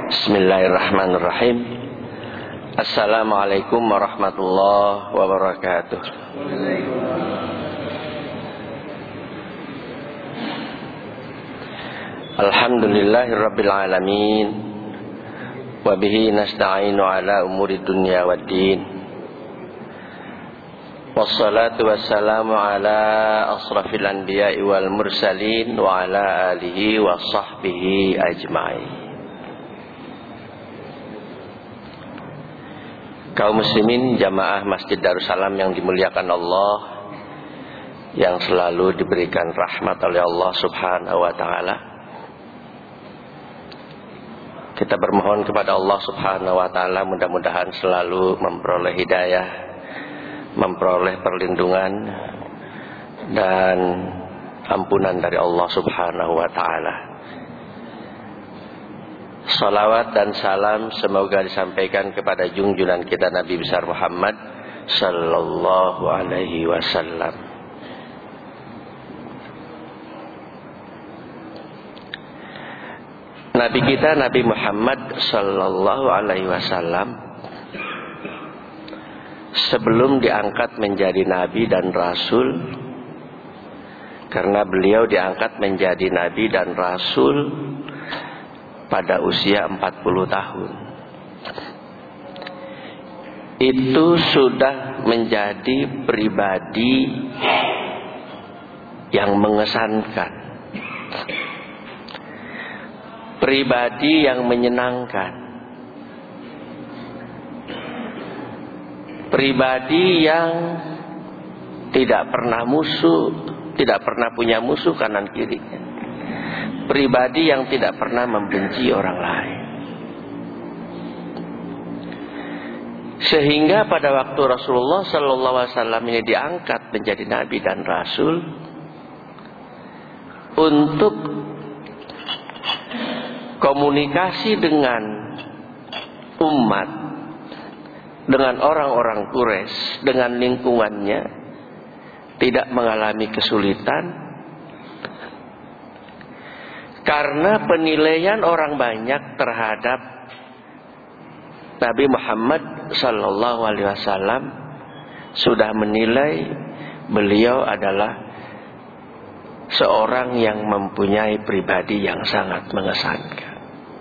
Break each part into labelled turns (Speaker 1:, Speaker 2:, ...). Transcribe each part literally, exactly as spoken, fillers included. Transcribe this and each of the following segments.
Speaker 1: Bismillahirrahmanirrahim. Assalamualaikum warahmatullahi wabarakatuh. Alhamdulillahirabbil alamin. Wa bihi nasta'inu ala umuri dunya waddin. Wassalatu wassalamu ala asrafil anbiya'i wal mursalin wa ala alihi wa sahbihi ajma'in. Kaum muslimin jamaah Masjid Darussalam yang dimuliakan Allah, yang selalu diberikan rahmat oleh Allah subhanahu wa ta'ala, kita bermohon kepada Allah subhanahu wa ta'ala mudah-mudahan selalu memperoleh hidayah, memperoleh perlindungan dan ampunan dari Allah subhanahu wa ta'ala. Salawat dan salam semoga disampaikan kepada junjungan kita Nabi besar Muhammad sallallahu alaihi wasallam. Nabi kita Nabi Muhammad sallallahu alaihi wasallam sebelum diangkat menjadi nabi dan rasul, karena beliau diangkat menjadi nabi dan rasul pada usia empat puluh tahun. Itu sudah menjadi pribadi yang mengesankan, pribadi yang menyenangkan, pribadi yang tidak pernah musuh, tidak pernah punya musuh kanan kirinya, pribadi yang tidak pernah membenci orang lain. Sehingga pada waktu Rasulullah sallallahu alaihi wasallam ini diangkat menjadi nabi dan rasul untuk komunikasi dengan umat, dengan orang-orang Quraisy, dengan lingkungannya, tidak mengalami kesulitan. Karena penilaian orang banyak terhadap Nabi Muhammad sallallahu alaihi wasallam sudah menilai beliau adalah seorang yang mempunyai pribadi yang sangat mengesankan.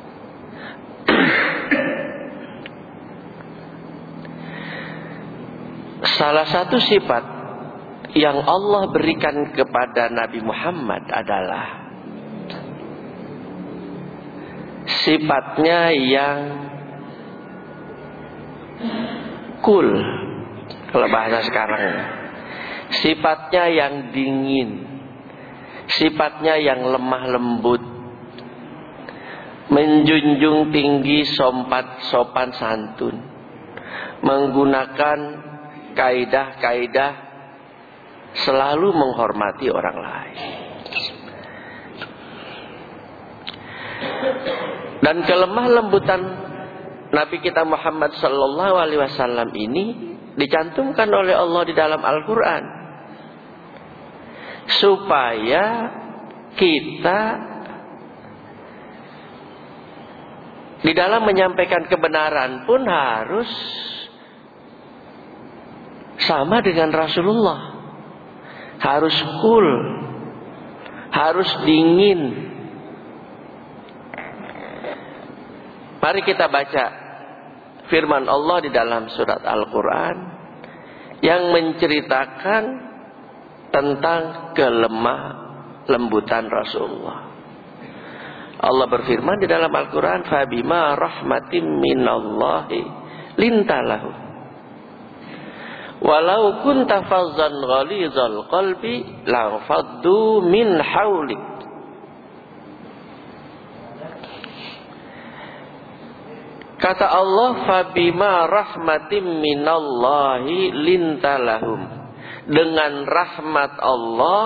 Speaker 1: Salah satu sifat yang Allah berikan kepada Nabi Muhammad adalah sifatnya yang cool, kalau bahasa sekarang, sifatnya yang dingin, sifatnya yang lemah lembut, menjunjung tinggi sopan sopan santun, menggunakan kaidah-kaidah, selalu menghormati orang lain. Dan kelemah lembutan Nabi kita Muhammad sallallahu alaihi wasallam ini dicantumkan oleh Allah di dalam Al-Quran, supaya kita di dalam menyampaikan kebenaran pun harus sama dengan Rasulullah, harus cool, harus dingin. Mari kita baca firman Allah di dalam surat Al-Quran yang menceritakan tentang kelemah lembutan Rasulullah. Allah berfirman di dalam Al-Quran, "Fabima rahmatim minallahi lintalahu. Walau kunta fazzan ghalizal qalbi lanfaddu min haulik." Kata Allah, "Fabima rahmatim minallahi lintalahum." Dengan rahmat Allah,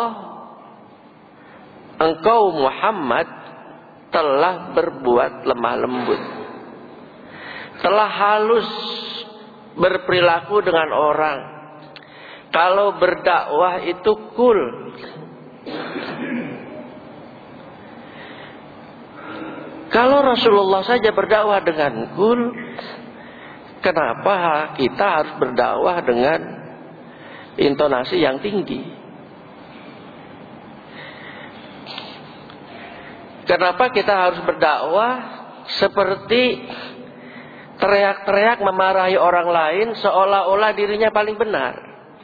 Speaker 1: engkau Muhammad telah berbuat lemah lembut, telah halus berperilaku dengan orang. Kalau berdakwah itu cool, Kalau Rasulullah saja berdakwah dengan kul, kenapa kita harus berdakwah dengan intonasi yang tinggi? Kenapa kita harus berdakwah seperti teriak-teriak memarahi orang lain seolah-olah dirinya paling benar?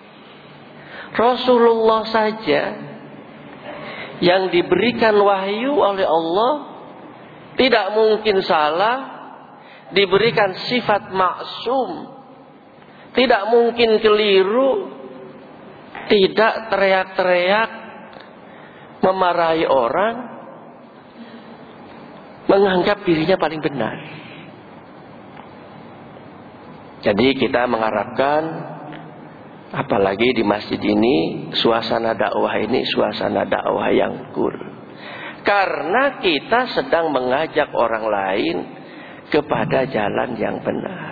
Speaker 1: Rasulullah saja yang diberikan wahyu oleh Allah tidak mungkin salah, diberikan sifat maksum, tidak mungkin keliru, tidak teriak-teriak memarahi orang, menganggap dirinya paling benar. Jadi kita mengharapkan, apalagi di masjid ini, suasana dakwah ini suasana dakwah yang cool. Karena kita sedang mengajak orang lain kepada jalan yang benar.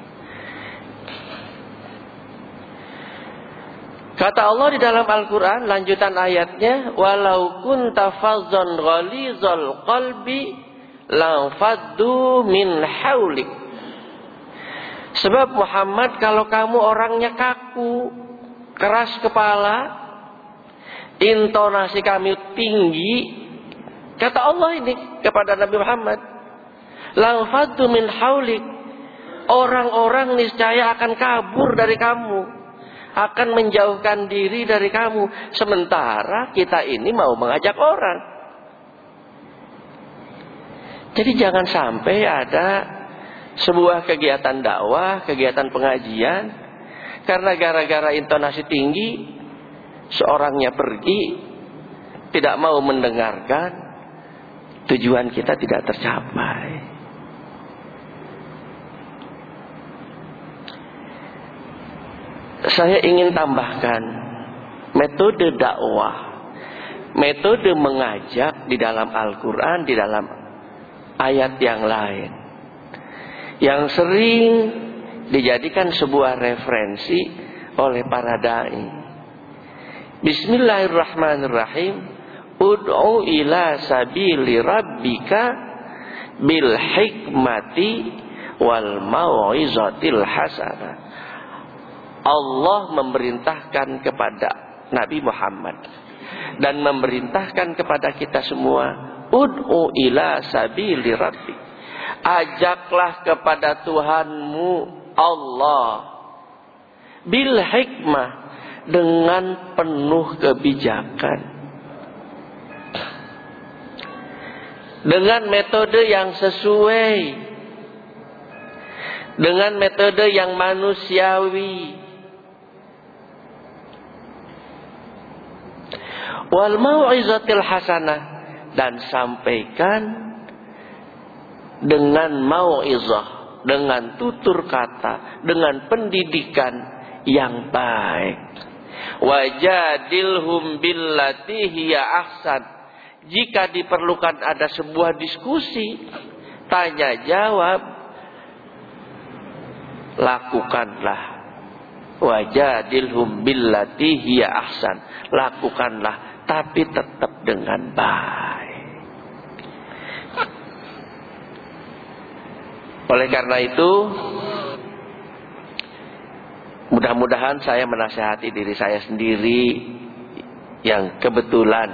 Speaker 1: Kata Allah di dalam Al-Quran, lanjutan ayatnya, walau kunta fazzan ghalizal qalbi lanfaddu min haulik. Sebab Muhammad, kalau kamu orangnya kaku, keras kepala, intonasi kami tinggi, kata Allah ini kepada Nabi Muhammad, lanfaddu min haulik, orang-orang niscaya akan kabur dari kamu, akan menjauhkan diri dari kamu. Sementara kita ini mau mengajak orang. Jadi jangan sampai ada sebuah kegiatan dakwah, kegiatan pengajian, karena gara-gara intonasi tinggi, seorangnya pergi, tidak mau mendengarkan, tujuan kita tidak tercapai. Saya ingin tambahkan metode dakwah, metode mengajak di dalam Al-Quran, di dalam ayat yang lain, yang sering dijadikan sebuah referensi oleh para dai. Bismillahirrahmanirrahim. Ud'u ila sabili rabbika bil hikmati wal mau'izatil hasanah. Allah memerintahkan kepada Nabi Muhammad dan memerintahkan kepada kita semua, ud'u ila sabili rabbika, ajaklah kepada Tuhanmu Allah bil hikmah, dengan penuh kebijakan, dengan metode yang sesuai, dengan metode yang manusiawi, wal mau'izatil hasanah, dan sampaikan dengan mau'izah, dengan tutur kata, dengan pendidikan yang baik. Wajadilhum billati hiya ahsan. Jika diperlukan ada sebuah diskusi, tanya jawab, lakukanlah. Wajadilhum billati hiya ahsan, lakukanlah, tapi tetap dengan baik. Oleh karena itu, mudah-mudahan saya menasihati diri saya sendiri yang kebetulan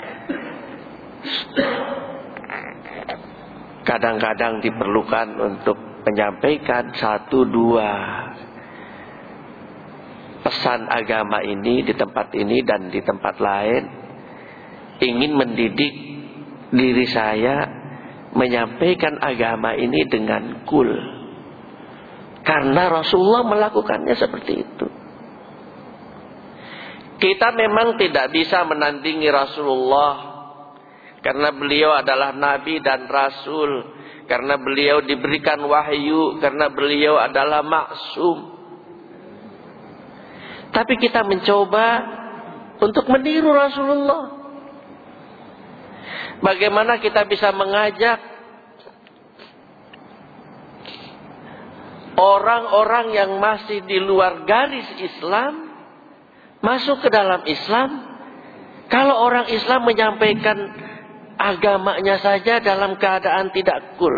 Speaker 1: kadang-kadang diperlukan untuk menyampaikan satu dua pesan agama ini di tempat ini dan di tempat lain, ingin mendidik diri saya menyampaikan agama ini dengan cool, karena Rasulullah melakukannya seperti itu. Kita memang tidak bisa menandingi Rasulullah, karena beliau adalah Nabi dan Rasul, karena beliau diberikan wahyu, karena beliau adalah maksum. Tapi kita mencoba untuk meniru Rasulullah. Bagaimana kita bisa mengajak orang-orang yang masih di luar garis Islam masuk ke dalam Islam, kalau orang Islam menyampaikan agamanya saja dalam keadaan tidak cool.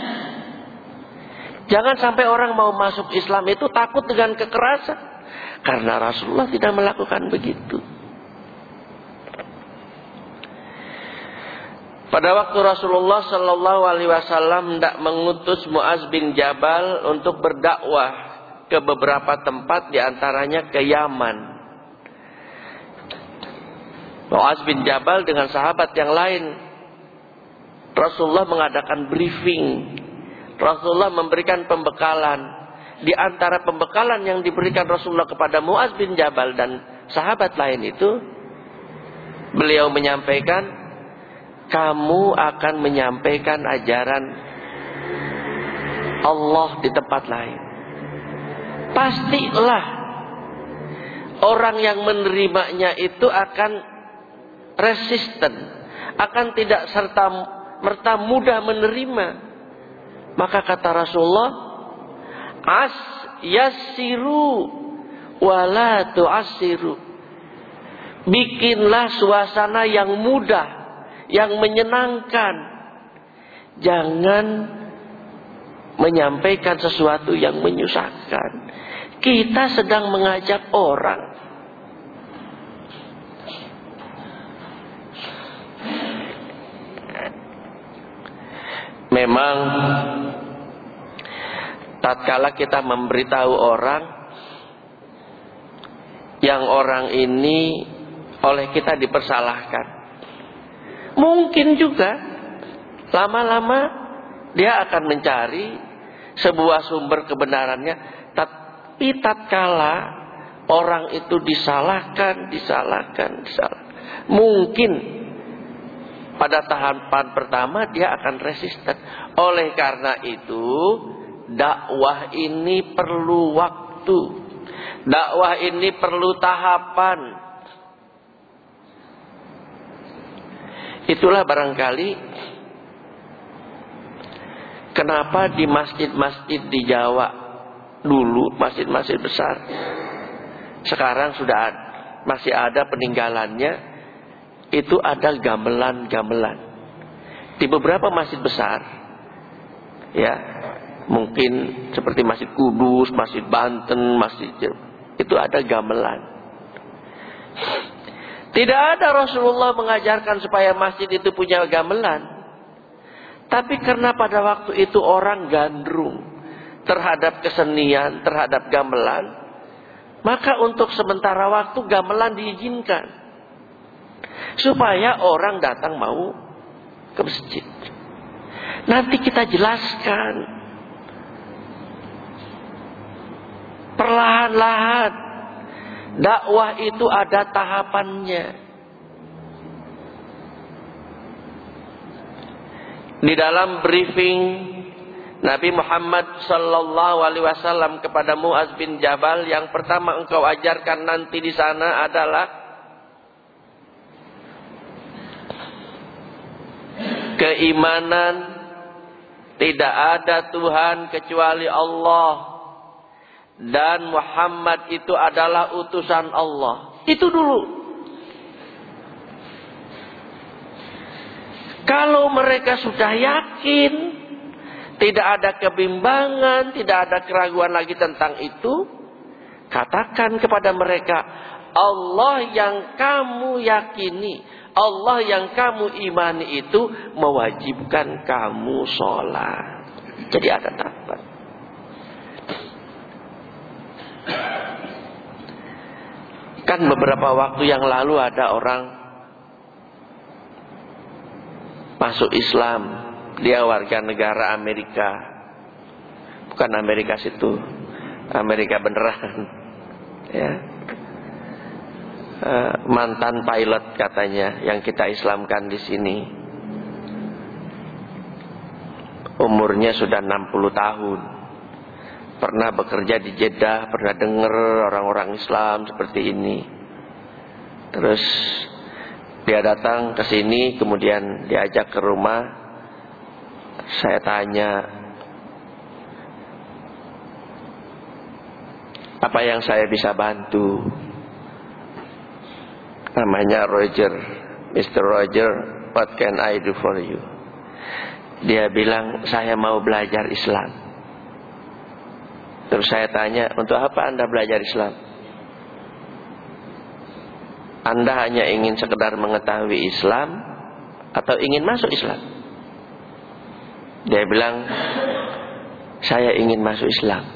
Speaker 1: Jangan sampai orang mau masuk Islam itu takut dengan kekerasan, karena Rasulullah tidak melakukan begitu. Pada waktu Rasulullah Shallallahu Alaihi Wasallam hendak mengutus Muaz bin Jabal untuk berdakwah ke beberapa tempat, diantaranya ke Yaman. Muaz bin Jabal dengan sahabat yang lain, Rasulullah mengadakan briefing. Rasulullah memberikan pembekalan. Di antara pembekalan yang diberikan Rasulullah kepada Muaz bin Jabal dan sahabat lain itu, beliau menyampaikan, kamu akan menyampaikan ajaran Allah di tempat lain. Pastilah orang yang menerimanya itu akan resisten, akan tidak serta merta mudah menerima. Maka kata Rasulullah, as yassiru wala tu'assiru. Bikinlah suasana yang mudah, yang menyenangkan. Jangan menyampaikan sesuatu yang menyusahkan. Kita sedang mengajak orang. Memang tatkala kita memberitahu orang, yang orang ini oleh kita dipersalahkan, mungkin juga lama-lama dia akan mencari sebuah sumber kebenarannya. Tapi tatkala orang itu disalahkan, disalahkan, disalahkan, mungkin pada tahapan pertama dia akan resisten. Oleh karena itu, dakwah ini perlu waktu. Dakwah ini perlu tahapan. Itulah barangkali kenapa di masjid-masjid di Jawa dulu, masjid-masjid besar, sekarang sudah ada, masih ada peninggalannya. Itu ada gamelan-gamelan di beberapa masjid besar, ya, mungkin seperti Masjid Kudus, Masjid Banten, Masjid itu ada gamelan. Tidak ada Rasulullah mengajarkan supaya masjid itu punya gamelan, tapi karena pada waktu itu orang gandrung terhadap kesenian, terhadap gamelan, maka untuk sementara waktu gamelan diizinkan, supaya orang datang mau ke masjid. Nanti kita jelaskan perlahan-lahan, dakwah itu ada tahapannya. Di dalam briefing Nabi Muhammad sallallahu alaihi wasallam kepada Muaz bin Jabal, yang pertama engkau ajarkan nanti di sana adalah keimanan tidak ada Tuhan kecuali Allah, dan Muhammad itu adalah utusan Allah. Itu dulu. Kalau mereka sudah yakin, tidak ada kebimbangan, tidak ada keraguan lagi tentang itu, katakan kepada mereka, Allah yang kamu yakini, Allah yang kamu imani itu mewajibkan kamu sholat. Jadi ada tahapan. Kan beberapa waktu yang lalu ada orang masuk Islam, dia warga negara Amerika, bukan Amerika situ, Amerika beneran, ya. Uh, mantan pilot katanya yang kita Islamkan di sini. Umurnya sudah enam puluh tahun. Pernah bekerja di Jeddah, pernah dengar orang-orang Islam seperti ini. Terus dia datang ke sini, kemudian diajak ke rumah. Saya tanya, apa yang saya bisa bantu? Namanya Roger, mister Roger. what can I do for you? Dia bilang, saya mau belajar Islam. Terus saya tanya, untuk apa Anda belajar Islam? Anda hanya ingin sekedar mengetahui Islam atau ingin masuk Islam? Dia bilang, saya ingin masuk Islam.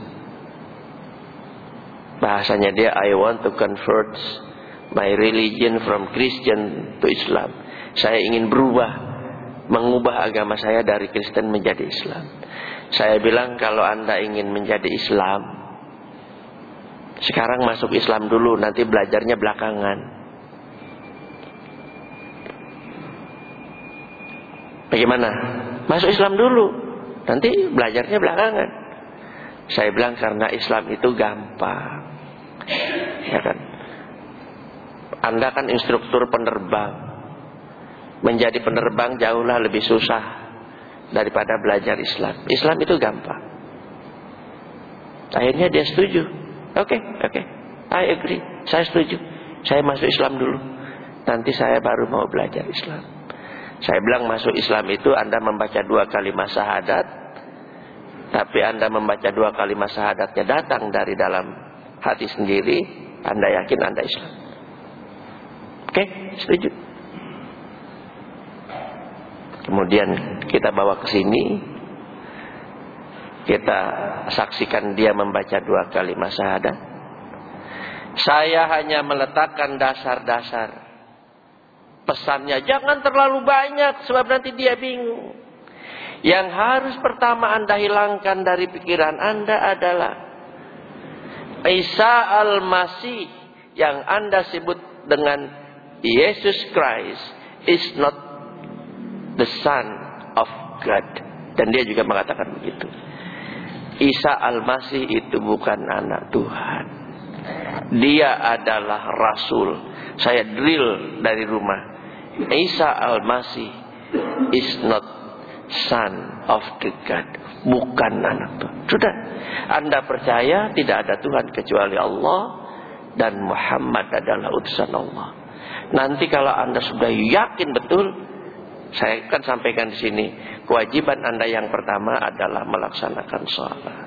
Speaker 1: Bahasanya dia, I want to convert my religion from Christian to Islam. Saya ingin berubah, mengubah agama saya dari Kristen menjadi Islam. Saya bilang, kalau Anda ingin menjadi Islam, sekarang masuk Islam dulu, nanti belajarnya belakangan. Bagaimana? Masuk Islam dulu, nanti belajarnya belakangan. Saya bilang, karena Islam itu gampang, ya kan? Anda kan instruktur penerbang, menjadi penerbang jauhlah lebih susah daripada belajar Islam. Islam itu gampang. Akhirnya dia setuju. Oke, okay, oke, okay. I agree. Saya setuju. Saya masuk Islam dulu, nanti saya baru mau belajar Islam. Saya bilang, masuk Islam itu Anda membaca dua kalimat syahadat, tapi Anda membaca dua kalimat syahadatnya datang dari dalam hati sendiri, Anda yakin Anda Islam. Oke, okay, setuju. Kemudian kita bawa ke sini, kita saksikan dia membaca dua kalimat syahadat. Saya hanya meletakkan dasar-dasar. Pesannya jangan terlalu banyak, sebab nanti dia bingung. Yang harus pertama Anda hilangkan dari pikiran Anda adalah Isa Al-Masih yang Anda sebut dengan Yesus Christ is not the Son of God. Dan dia juga mengatakan begitu. Isa Al-Masih itu bukan anak Tuhan. Dia adalah Rasul. Saya drill dari rumah. Isa Al-Masih is not Son of the God. Bukan anak Tuhan. Sudah. Anda percaya tidak ada Tuhan kecuali Allah, dan Muhammad adalah utusan Allah. Nanti kalau Anda sudah yakin betul, saya kan sampaikan di sini, kewajiban Anda yang pertama adalah melaksanakan sholat.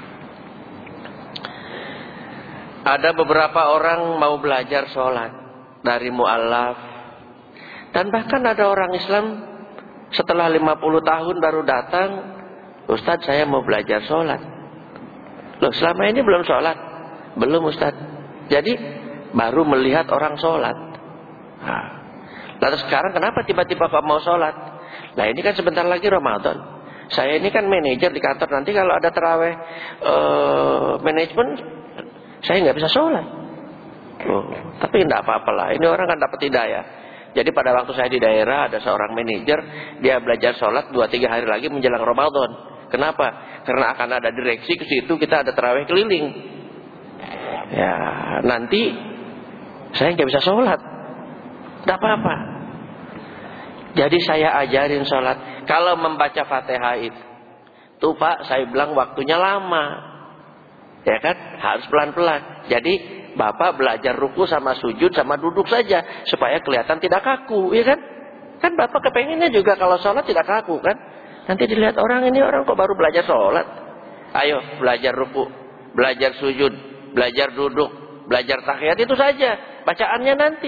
Speaker 1: Ada beberapa orang mau belajar sholat dari mu'alaf, dan bahkan ada orang Islam setelah lima puluh tahun baru datang, Ustadz saya mau belajar sholat. Loh, selama ini belum sholat? Belum Ustadz. Jadi baru melihat orang sholat. Nah, lalu sekarang kenapa tiba-tiba kok mau sholat? Nah, ini kan sebentar lagi Ramadan. Saya ini kan manajer di kantor, nanti kalau ada terawih uh, manajemen, saya nggak bisa sholat. Oh, tapi tidak apa-apa lah. Ini orang kan dapat hidayah. Jadi pada waktu saya di daerah ada seorang manajer, dia belajar sholat dua tiga hari lagi menjelang Ramadan. Kenapa? Karena akan ada direksi ke situ, kita ada terawih keliling. Ya, nanti saya nggak bisa sholat. Tidak apa-apa. Jadi saya ajarin sholat. Kalau membaca Fatihah itu, tuh Pak, saya bilang waktunya lama, ya kan? Harus pelan-pelan. Jadi Bapak belajar ruku sama sujud sama duduk saja supaya kelihatan tidak kaku, ya kan? Kan Bapak kepenginnya juga kalau sholat tidak kaku, kan? Nanti dilihat orang, ini orang kok baru belajar sholat. Ayo belajar ruku, belajar sujud, belajar duduk, belajar tahiyat, itu saja bacaannya nanti.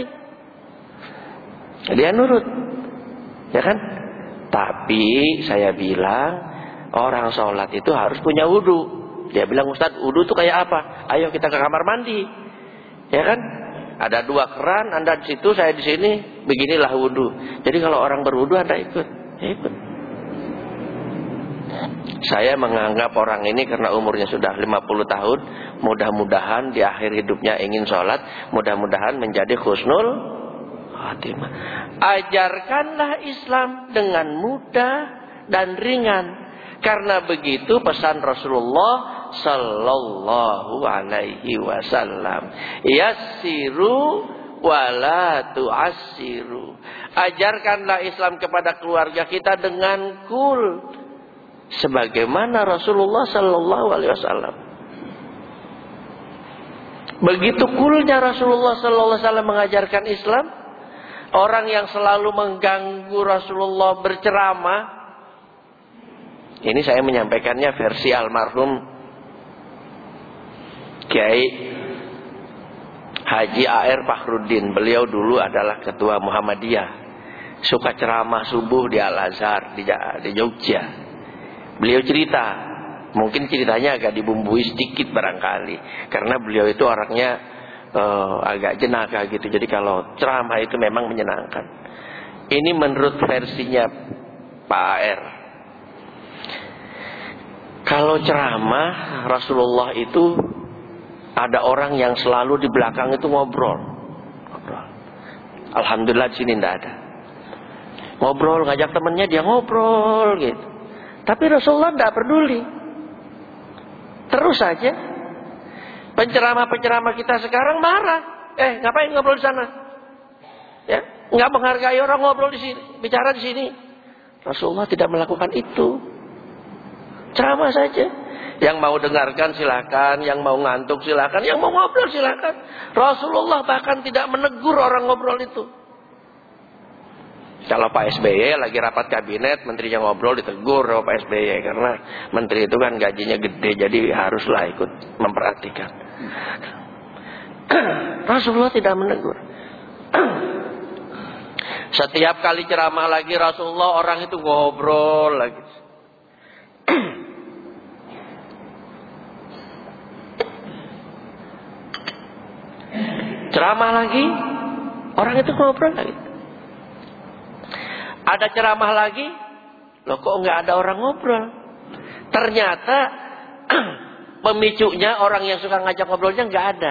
Speaker 1: Dia nurut, ya kan? Tapi saya bilang orang sholat itu harus punya wudu. Dia bilang, Ustadz, wudu itu kayak apa? Ayo kita ke kamar mandi. Ya kan? Ada dua keran, Anda di situ, saya di sini. Beginilah wudu. Jadi kalau orang berwudu Anda ikut. Ya ikut. Saya menganggap orang ini karena umurnya sudah lima puluh tahun, mudah-mudahan di akhir hidupnya ingin sholat, mudah-mudahan menjadi khusnul khatimah. Ajarkanlah Islam dengan mudah dan ringan. Karena begitu pesan Rasulullah sallallahu alaihi wasallam. Yassiru wala tu'assiru. Ajarkanlah Islam kepada keluarga kita dengan cool, sebagaimana Rasulullah sallallahu alaihi wasallam. Begitu coolnya Rasulullah sallallahu alaihi wasallam mengajarkan Islam, orang yang selalu mengganggu Rasulullah berceramah. Ini saya menyampaikannya versi almarhum Kiai Haji A R Fakhruddin. Beliau dulu adalah ketua Muhammadiyah, suka ceramah subuh di Al-Azhar di, di Jogja. Beliau cerita, mungkin ceritanya agak dibumbui sedikit barangkali, karena beliau itu orangnya uh, agak jenaka gitu. Jadi kalau ceramah itu memang menyenangkan. Ini menurut versinya Pak A R. Kalau ceramah Rasulullah itu ada orang yang selalu di belakang itu ngobrol. Ngobrol. Alhamdulillah di sini tidak ada. Ngobrol, ngajak temannya dia ngobrol gitu. Tapi Rasulullah tidak peduli. Terus saja. Penceramah-penceramah kita sekarang marah. Eh, ngapain ngobrol di sana? Ya, nggak menghargai orang ngobrol di sini, bicara di sini. Rasulullah tidak melakukan itu. Ceramah saja. Yang mau dengarkan silakan, yang mau ngantuk silakan, yang mau ngobrol silakan. Rasulullah bahkan tidak menegur orang ngobrol itu. Kalau Pak S B Y lagi rapat kabinet, menterinya ngobrol ditegur sama Pak S B Y, karena menteri itu kan gajinya gede, jadi haruslah ikut memperhatikan. Rasulullah tidak menegur. Setiap kali ceramah lagi Rasulullah, orang itu ngobrol lagi. Ceramah lagi, orang itu ngobrol lagi. Ada ceramah lagi, loh kok nggak ada orang ngobrol? Ternyata pemicunya orang yang suka ngajak ngobrolnya nggak ada.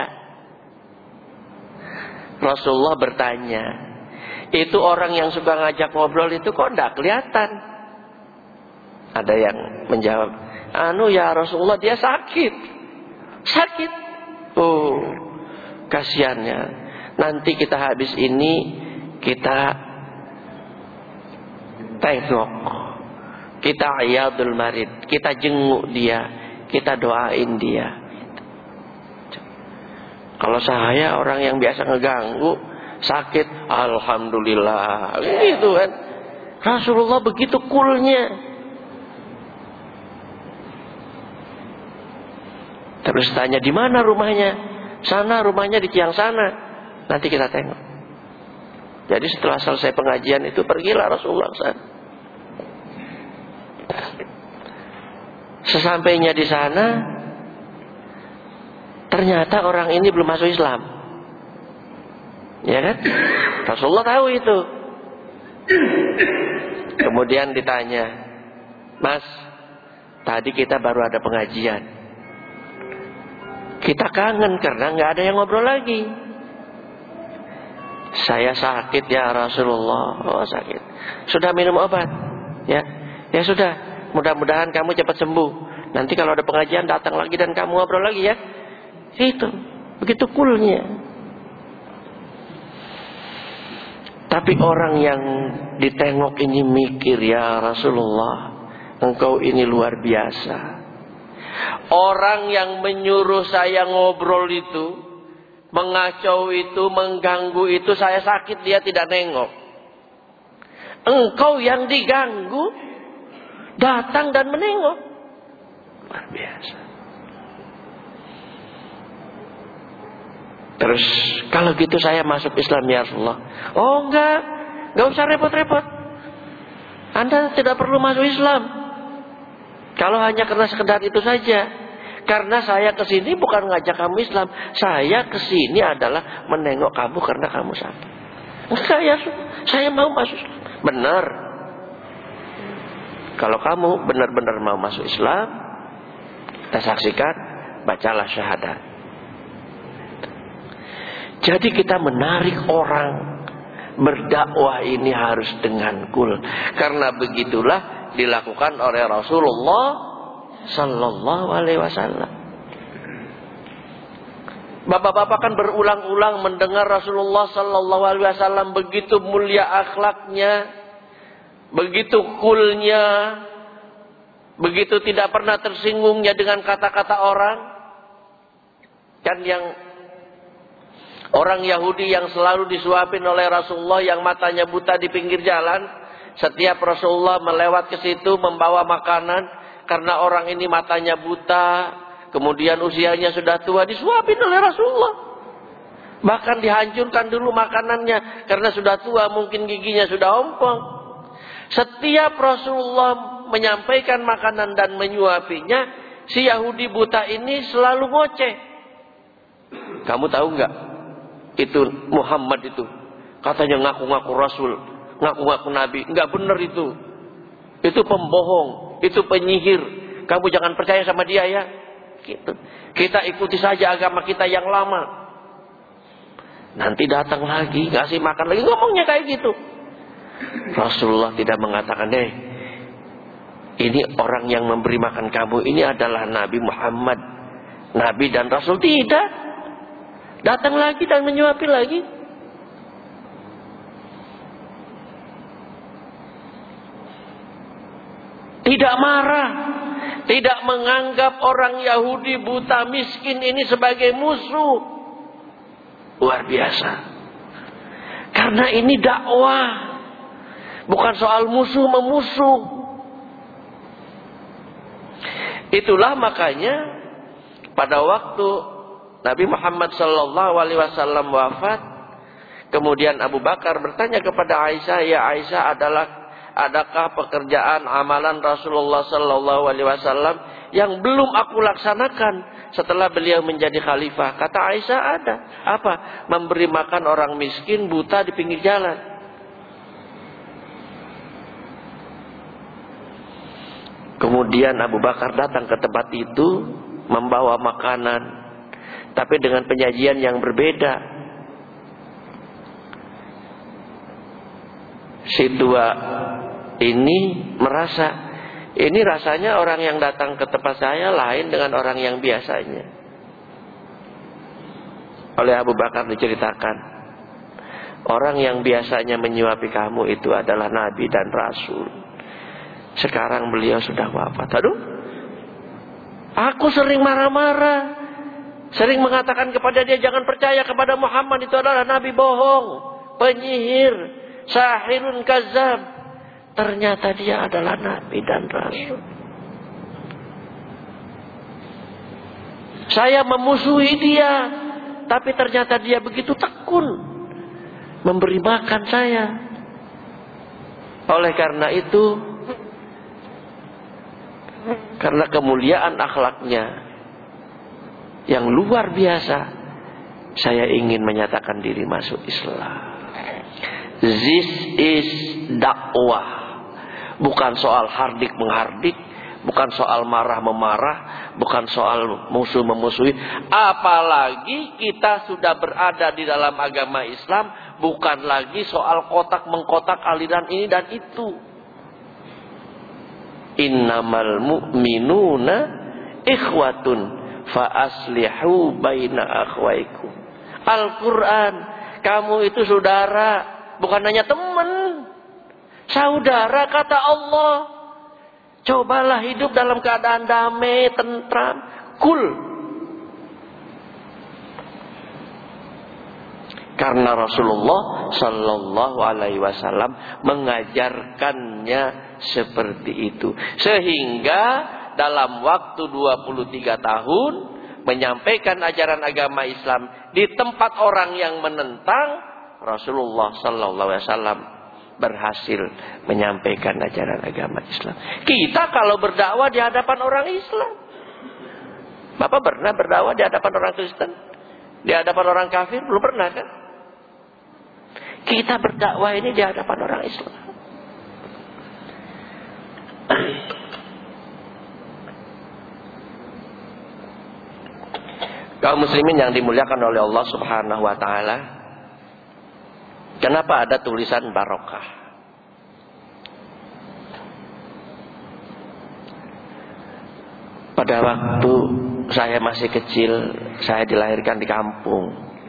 Speaker 1: Rasulullah bertanya, itu orang yang suka ngajak ngobrol itu kok nggak kelihatan? Ada yang menjawab, anu ya Rasulullah dia sakit, sakit. Oh, kasihannya. Nanti kita habis ini kita tengok, kita iyadul marid, kita jenguk dia, kita doain dia. Kalau saya orang yang biasa ngeganggu, sakit, alhamdulillah, gitu kan. Rasulullah begitu coolnya. Terus tanya di mana rumahnya? Sana rumahnya di Ciang sana. Nanti kita tengok. Jadi setelah selesai pengajian itu pergilah Rasulullah ke sana. Sesampainya di sana, ternyata orang ini belum masuk Islam. Ya kan? Rasulullah tahu itu. Kemudian ditanya, Mas, tadi kita baru ada pengajian. Kita kangen karena nggak ada yang ngobrol lagi. Saya sakit ya Rasulullah. Oh sakit. Sudah minum obat? Ya, ya sudah. Mudah-mudahan kamu cepat sembuh. Nanti kalau ada pengajian datang lagi dan kamu ngobrol lagi ya. Itu begitu coolnya. Tapi orang yang ditengok ini mikir, ya Rasulullah, engkau ini luar biasa. Orang yang menyuruh saya ngobrol itu, mengacau itu, mengganggu itu, saya sakit dia tidak nengok. Engkau yang diganggu datang dan menengok. Luar biasa. Terus kalau gitu saya masuk Islam ya Rasulullah. Oh enggak, enggak usah repot-repot. Anda tidak perlu masuk Islam. Kalau hanya karena sekedar itu saja. Karena saya kesini bukan ngajak kamu Islam. Saya kesini adalah menengok kamu karena kamu sakit. Enggak ya, saya mau masuk Islam. Benar. Kalau kamu benar-benar mau masuk Islam, kita saksikan, bacalah syahadat. Jadi kita menarik orang berdakwah ini harus dengan cool. Karena begitulah dilakukan oleh Rasulullah Sallallahu Alaihi Wasallam. Bapak-bapak kan berulang-ulang mendengar Rasulullah Sallallahu Alaihi Wasallam begitu mulia akhlaknya, begitu coolnya, begitu tidak pernah tersinggungnya dengan kata-kata orang. Kan yang Orang Yahudi yang selalu disuapin oleh Rasulullah yang matanya buta di pinggir jalan, setiap Rasulullah melewat ke situ membawa makanan, karena orang ini matanya buta, kemudian usianya sudah tua, disuapin oleh Rasulullah. Bahkan dihancurkan dulu makanannya karena sudah tua, mungkin giginya sudah ompong. Setiap Rasulullah menyampaikan makanan dan menyuapinya, si Yahudi buta ini selalu ngoceh. Kamu tahu nggak? Itu Muhammad itu katanya ngaku-ngaku Rasul, ngaku-ngaku Nabi. Nggak benar itu. Itu pembohong, itu penyihir. Kamu jangan percaya sama dia ya. Gitu. Kita ikuti saja agama kita yang lama. Nanti datang lagi, ngasih makan lagi, ngomongnya kayak gitu. Rasulullah tidak mengatakan, eh, ini orang yang memberi makan kamu ini adalah Nabi Muhammad, Nabi dan Rasul. Tidak. Datang lagi dan menyuapi lagi. Tidak marah, tidak menganggap orang Yahudi buta miskin ini sebagai musuh. Luar biasa. Karena ini dakwah, bukan soal musuh memusuh. Itulah makanya pada waktu Nabi Muhammad Sallallahu Alaihi Wasallam wafat, kemudian Abu Bakar bertanya kepada Aisyah, ya Aisyah, adalah adakah pekerjaan amalan Rasulullah Sallallahu Alaihi Wasallam yang belum aku laksanakan setelah beliau menjadi khalifah? Kata Aisyah, ada. Apa? Memberi makan orang miskin buta di pinggir jalan. Kemudian Abu Bakar datang ke tempat itu membawa makanan, tapi dengan penyajian yang berbeda. Si tua ini merasa, ini rasanya orang yang datang ke tempat saya lain dengan orang yang biasanya. Oleh Abu Bakar diceritakan, orang yang biasanya menyuapi kamu itu adalah Nabi dan Rasul. Sekarang beliau sudah wafat. Aduh, aku sering marah-marah, sering mengatakan kepada dia, jangan percaya kepada Muhammad, itu adalah Nabi bohong, penyihir, sahirun kazab. Ternyata dia adalah Nabi dan Rasul. Saya memusuhi dia, tapi ternyata dia begitu tekun memberi makan saya. Oleh karena itu, karena kemuliaan akhlaknya yang luar biasa, saya ingin menyatakan diri masuk Islam. This is dakwah. Bukan soal hardik menghardik, bukan soal marah memarah, bukan soal musuh memusuhi. Apalagi kita sudah berada di dalam agama Islam, bukan lagi soal kotak mengkotak aliran ini dan itu. Innamal mu'minuna ikhwatun fa aslihu baina akhwaikum. Al-Quran, kamu itu saudara, bukan hanya teman, saudara kata Allah. Cobalah hidup dalam keadaan damai, tentram, kul. Karena Rasulullah Sallallahu Alaihi Wasallam mengajarkannya seperti itu, sehingga dalam waktu dua puluh tiga tahun menyampaikan ajaran agama Islam di tempat orang yang menentang, Rasulullah Sallallahu Alaihi Wasallam berhasil menyampaikan ajaran agama Islam. Kita kalau berdakwah di hadapan orang Islam, Bapak pernah berdakwah di hadapan orang Kristen, di hadapan orang kafir? Belum pernah kan? Kita berdakwah ini di hadapan orang Islam. Kaum muslimin yang dimuliakan oleh Allah Subhanahu wa taala, kenapa ada tulisan barokah? Pada waktu saya masih kecil, saya dilahirkan di kampung.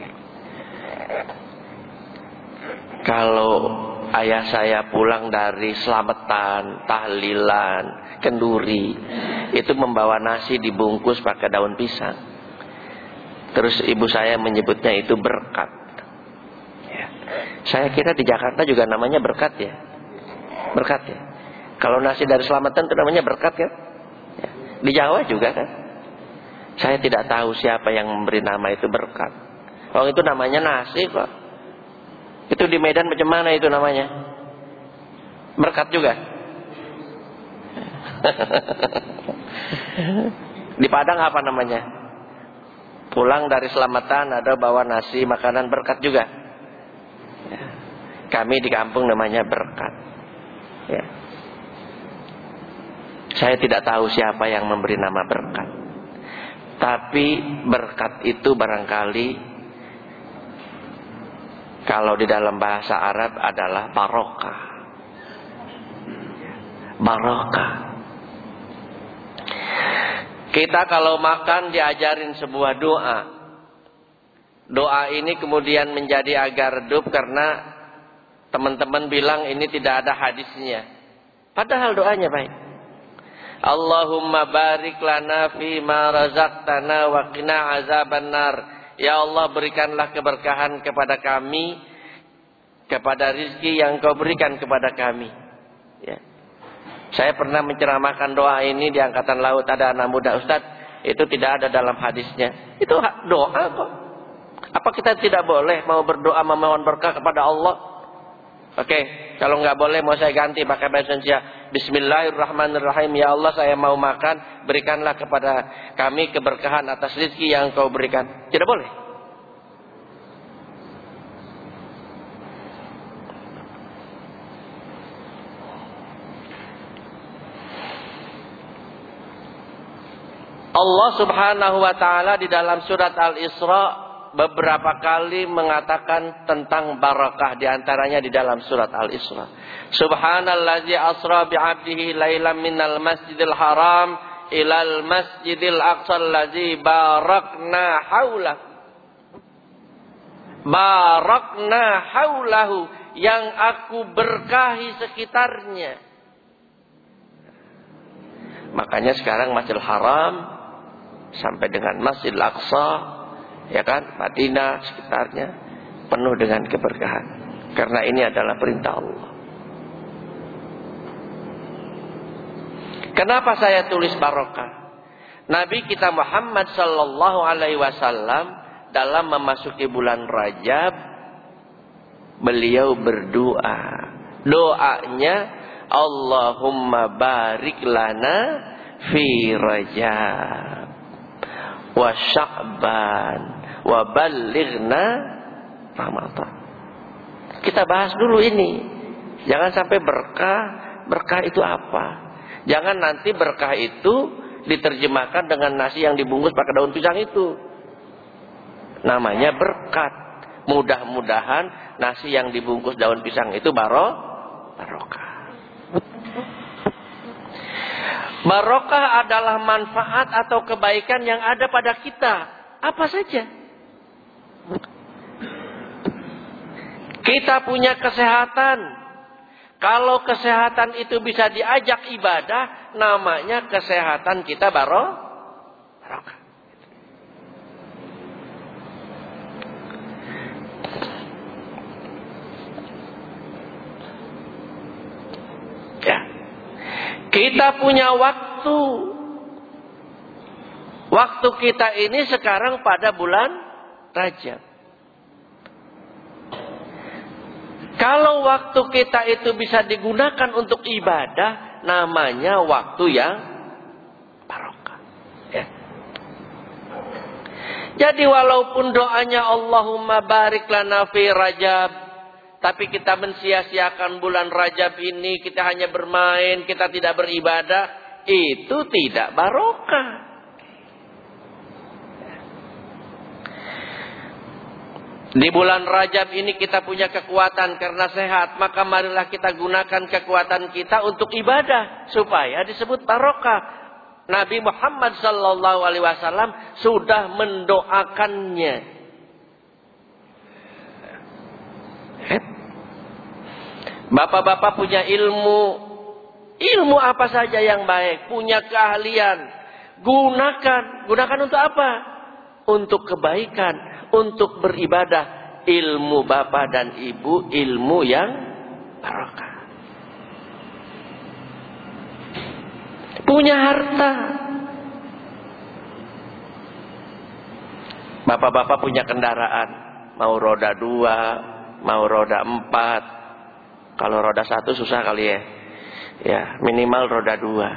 Speaker 1: Kalau ayah saya pulang dari selamatan, tahlilan, kenduri, itu membawa nasi dibungkus pakai daun pisang. Terus ibu saya menyebutnya itu berkat. Ya. Saya kira di Jakarta juga namanya berkat ya. Berkat ya. Kalau nasi dari Selamatan itu namanya berkat kan? Ya. Di Jawa juga kan? Saya tidak tahu siapa yang memberi nama itu berkat. Oh itu namanya nasi kok. Itu di Medan macam mana itu namanya? Berkat juga. Di Padang apa namanya? Pulang dari Selamatan ada bawa nasi makanan berkat juga. Ya. Kami di kampung namanya berkat. Ya. Saya tidak tahu siapa yang memberi nama berkat. Tapi berkat itu barangkali kalau di dalam bahasa Arab adalah barokah. Barokah. Kita kalau makan diajarin sebuah doa. Doa ini kemudian menjadi agak redup karena teman-teman bilang ini tidak ada hadisnya. Padahal doanya baik. Allahumma barik lana fi ma razaqtana wa qina azabannar. Ya Allah berikanlah keberkahan kepada kami, kepada rizki yang kau berikan kepada kami. Ya. Saya pernah menceramahkan doa ini di Angkatan Laut, ada anak muda, Ustaz, itu tidak ada dalam hadisnya. Itu doa kok. Apa kita tidak boleh mau berdoa memohon berkah kepada Allah? Oke, kalau nggak boleh mau saya ganti pakai bahasa Indonesia. Bismillahirrahmanirrahim. Ya Allah saya mau makan, berikanlah kepada kami keberkahan atas rezeki yang kau berikan. Tidak boleh. Allah subhanahu wa ta'ala di dalam surat Al-Isra beberapa kali mengatakan tentang barakah, di antaranya di dalam surat Al-Isra. Subhanallazi asra bi'abdihi lailan minal masjidil haram ilal masjidil aqsal ladzi barakna haulahu. Barakna haulahu, yang aku berkahi sekitarnya. Makanya sekarang Masjidil Haram sampai dengan Masjidil Aqsa, ya kan, Madinah sekitarnya penuh dengan keberkahan. Karena ini adalah perintah Allah. Kenapa saya tulis barokah? Nabi kita Muhammad sallallahu alaihi wasallam dalam memasuki bulan Rajab, beliau berdoa. Doanya, Allahumma barik lana fi Rajab wa Sya'ban wa ballighna Ramadan. Kita bahas dulu ini. Jangan sampai berkah. Berkah itu apa? Jangan nanti berkah itu diterjemahkan dengan nasi yang dibungkus pakai daun pisang itu. Namanya berkat. Mudah-mudahan nasi yang dibungkus daun pisang itu baro, barokah. Barokah adalah manfaat atau kebaikan yang ada pada kita. Apa saja. Kita punya kesehatan. Kalau kesehatan itu bisa diajak ibadah, namanya kesehatan kita baro, barokah. Ya. Kita punya waktu. Waktu kita ini sekarang pada bulan Rajab. Kalau waktu kita itu bisa digunakan untuk ibadah, namanya waktu yang barokah. Ya. Jadi walaupun doanya Allahumma barik lana fi Rajab, tapi kita mensia-siakan bulan Rajab ini, kita hanya bermain, kita tidak beribadah, itu tidak barokah. Di bulan Rajab ini kita punya kekuatan karena sehat, maka marilah kita gunakan kekuatan kita untuk ibadah supaya disebut barokah. Nabi Muhammad sallallahu alaihi wasallam sudah mendoakannya. Bapak-bapak punya ilmu, ilmu apa saja yang baik, punya keahlian, gunakan. Gunakan untuk apa? untuk kebaikan, untuk beribadah. Ilmu bapak dan ibu ilmu yang barokah. Punya harta. Bapak-bapak punya kendaraan, mau roda dua, mau roda empat. Kalau roda satu susah kali ya. Ya, minimal roda dua.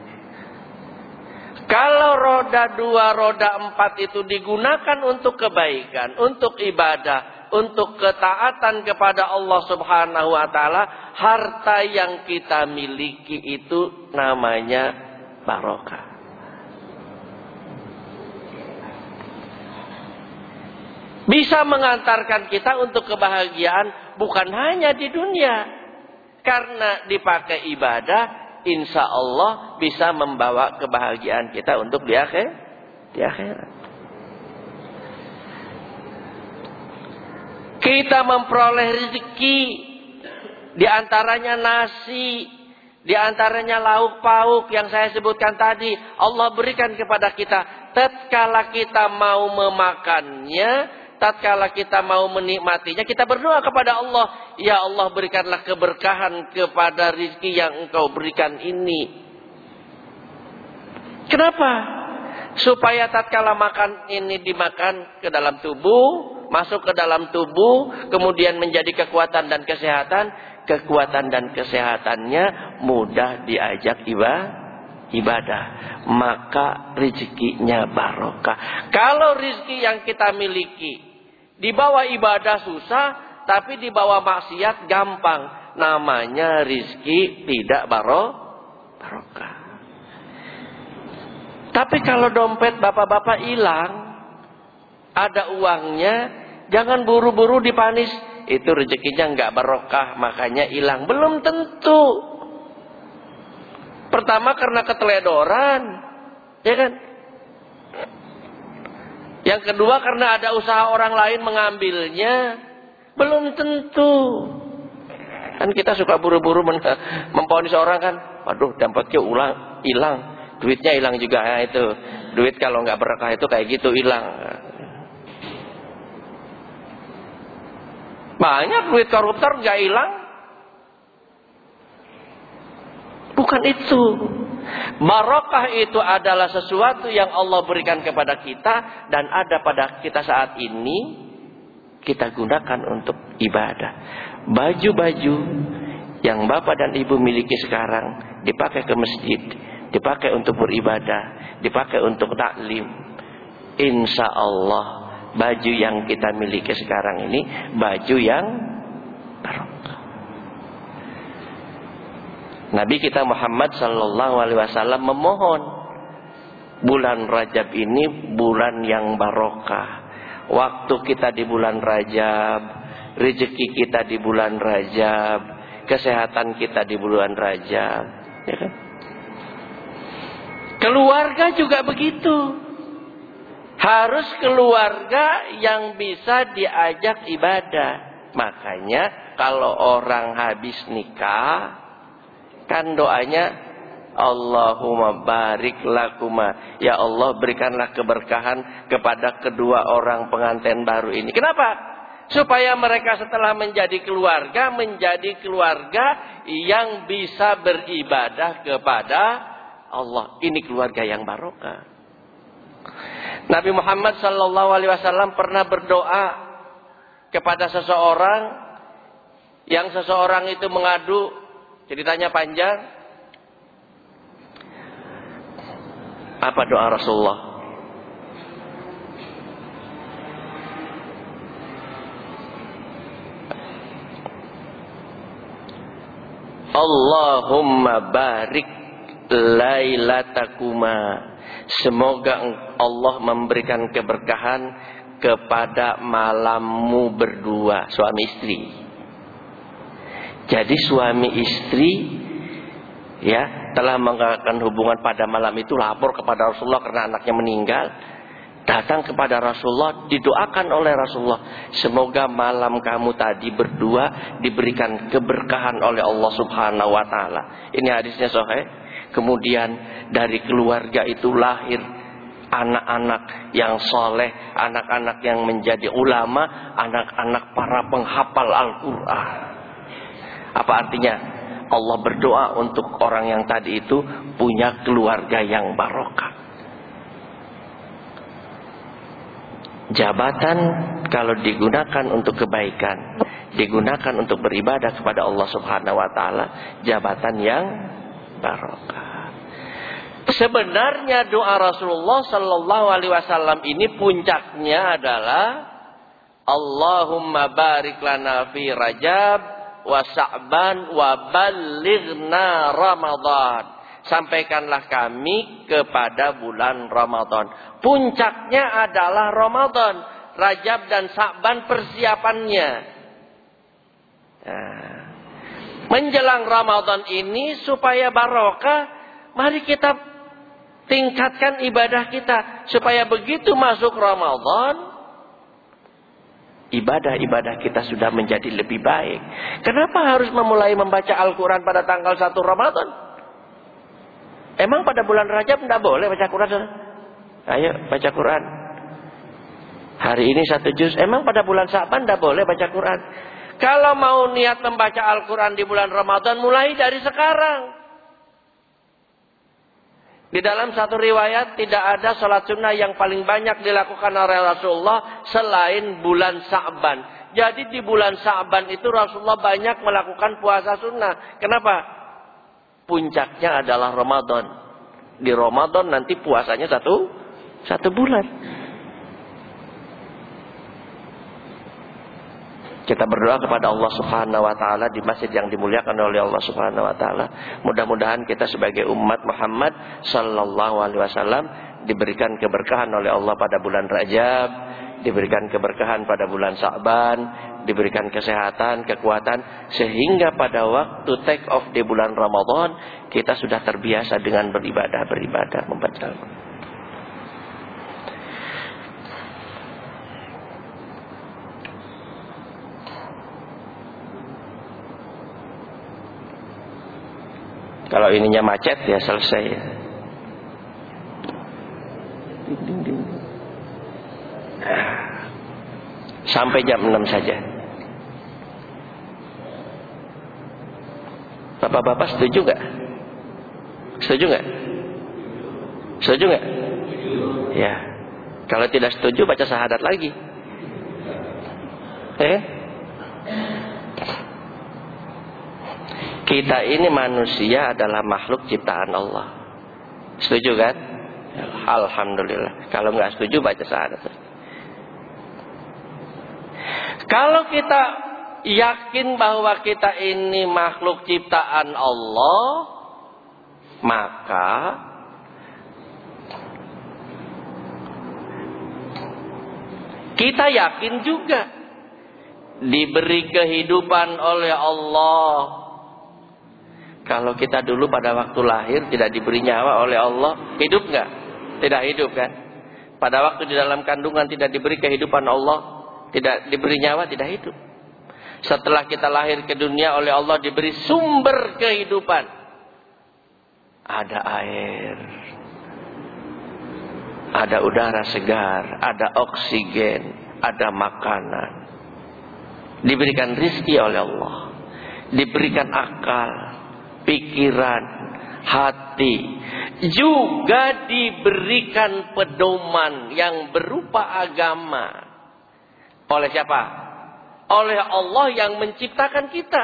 Speaker 1: Kalau roda dua, roda empat itu digunakan untuk kebaikan, untuk ibadah, untuk ketaatan kepada Allah Subhanahu wa taala, harta yang kita miliki itu namanya barokah. Bisa mengantarkan kita untuk kebahagiaan bukan hanya di dunia. Karena dipakai ibadah, insya Allah bisa membawa kebahagiaan kita untuk di akhir, di akhirat. Kita memperoleh rezeki, di antaranya nasi, di antaranya lauk pauk yang saya sebutkan tadi, Allah berikan kepada kita. Tatkala kita mau memakannya, tatkala kita mau menikmatinya, kita berdoa kepada Allah, ya Allah berikanlah keberkahan kepada rezeki yang Engkau berikan ini. Kenapa? Supaya tatkala makan ini dimakan ke dalam tubuh, masuk ke dalam tubuh, kemudian menjadi kekuatan dan kesehatan, kekuatan dan kesehatannya mudah diajak ibadah, maka rezekinya barokah. Kalau rezeki yang kita miliki di bawah ibadah susah, tapi di bawah maksiat gampang, namanya rezeki tidak barokah. Tapi kalau dompet bapak-bapak hilang, ada uangnya, jangan buru-buru dipanis. Itu rezekinya nggak barokah, makanya hilang. Belum tentu. Pertama karena keteledoran, ya kan? Yang kedua karena ada usaha orang lain mengambilnya. Belum tentu. Kan kita suka buru-buru memponis orang kan. Waduh, dompetnya ulang, hilang. Duitnya hilang juga ya itu. Duit kalau nggak berkah itu kayak gitu hilang. Banyak duit koruptor nggak hilang. Bukan itu. Barokah itu adalah sesuatu yang Allah berikan kepada kita dan ada pada kita saat ini, kita gunakan untuk ibadah. Baju-baju yang bapak dan ibu miliki sekarang dipakai ke masjid, dipakai untuk beribadah, dipakai untuk taklim. Insya Allah baju yang kita miliki sekarang ini baju yang barokah. Nabi kita Muhammad sallallahu alaihi wasallam memohon bulan Rajab ini bulan yang barokah. Waktu kita di bulan Rajab, rezeki kita di bulan Rajab, kesehatan kita di bulan Rajab, ya kan? Keluarga juga begitu. Harus keluarga yang bisa diajak ibadah. Makanya kalau orang habis nikah, kan doanya Allahumma barik lakuma. Ya Allah berikanlah keberkahan kepada kedua orang pengantin baru ini. Kenapa? Supaya mereka setelah menjadi keluarga, menjadi keluarga yang bisa beribadah kepada Allah. Ini keluarga yang barokah. Nabi Muhammad sallallahu alaihi wasallam pernah berdoa kepada seseorang yang seseorang itu mengadu, ceritanya panjang. Apa doa Rasulullah? Allahumma barik lailatakuma. Semoga Allah memberikan keberkahan kepada malammu berdua, suami istri. Jadi suami istri ya telah mengadakan hubungan pada malam itu, lapor kepada Rasulullah karena anaknya meninggal. Datang kepada Rasulullah, didoakan oleh Rasulullah, semoga malam kamu tadi berdua diberikan keberkahan oleh Allah Subhanahu wa taala. Ini hadisnya sahih. Kemudian dari keluarga itu lahir anak-anak yang soleh, anak-anak yang menjadi ulama, anak-anak para penghafal Al-Quran. Apa artinya? Allah berdoa untuk orang yang tadi itu punya keluarga yang barokah. Jabatan kalau digunakan untuk kebaikan, digunakan untuk beribadah kepada Allah Subhanahu wa taala, jabatan yang barokah. Sebenarnya doa Rasulullah sallallahu alaihi wasallam ini puncaknya adalah Allahumma barik lana fi Rajab wa Sya'ban wa ballighna Ramadan. Sampaikanlah kami kepada bulan Ramadan. Puncaknya adalah Ramadan. Rajab dan Sya'ban persiapannya. Nah, menjelang Ramadan ini supaya barokah, mari kita tingkatkan ibadah kita supaya begitu masuk Ramadan, ibadah-ibadah kita sudah menjadi lebih baik. Kenapa harus memulai membaca Al-Quran pada tanggal satu Ramadan? Emang pada bulan Rajab tidak boleh baca Quran? Ayo baca Quran. Hari ini satu juz. Emang pada bulan Sya'ban tidak boleh baca Quran? Kalau mau niat membaca Al-Quran di bulan Ramadan, mulai dari sekarang. Di dalam satu riwayat tidak ada salat sunnah yang paling banyak dilakukan oleh Rasulullah selain bulan Sya'ban. Jadi di bulan Sya'ban itu Rasulullah banyak melakukan puasa sunnah. Kenapa? Puncaknya adalah Ramadan. Di Ramadan nanti puasanya satu satu bulan. Kita berdoa kepada Allah Subhanahu wa taala di masjid yang dimuliakan oleh Allah Subhanahu wa taala. Mudah-mudahan kita sebagai umat Muhammad sallallahu alaihi wasallam diberikan keberkahan oleh Allah pada bulan Rajab, diberikan keberkahan pada bulan Sya'ban, diberikan kesehatan, kekuatan, sehingga pada waktu take off di bulan Ramadan kita sudah terbiasa dengan beribadah, beribadah membaca Al-Quran. Kalau ininya macet ya selesai ya. Sampai jam enam saja. Bapak-bapak setuju gak? Setuju gak? Setuju gak? Ya. Kalau tidak setuju baca syahadat lagi. Eh? Kita ini manusia adalah makhluk ciptaan Allah. Setuju kan? Alhamdulillah. Kalau nggak setuju baca syahadat. Kalau kita yakin bahwa kita ini makhluk ciptaan Allah, maka kita yakin juga diberi kehidupan oleh Allah. Kalau kita dulu pada waktu lahir tidak diberi nyawa oleh Allah, hidup nggak? Tidak hidup kan? Pada waktu di dalam kandungan tidak diberi kehidupan Allah, tidak diberi nyawa, tidak hidup. Setelah kita lahir ke dunia oleh Allah diberi sumber kehidupan. Ada air, ada udara segar, ada oksigen, ada makanan. Diberikan rizki oleh Allah, diberikan akal, pikiran, hati, juga diberikan pedoman yang berupa agama. Oleh siapa? Oleh Allah yang menciptakan kita.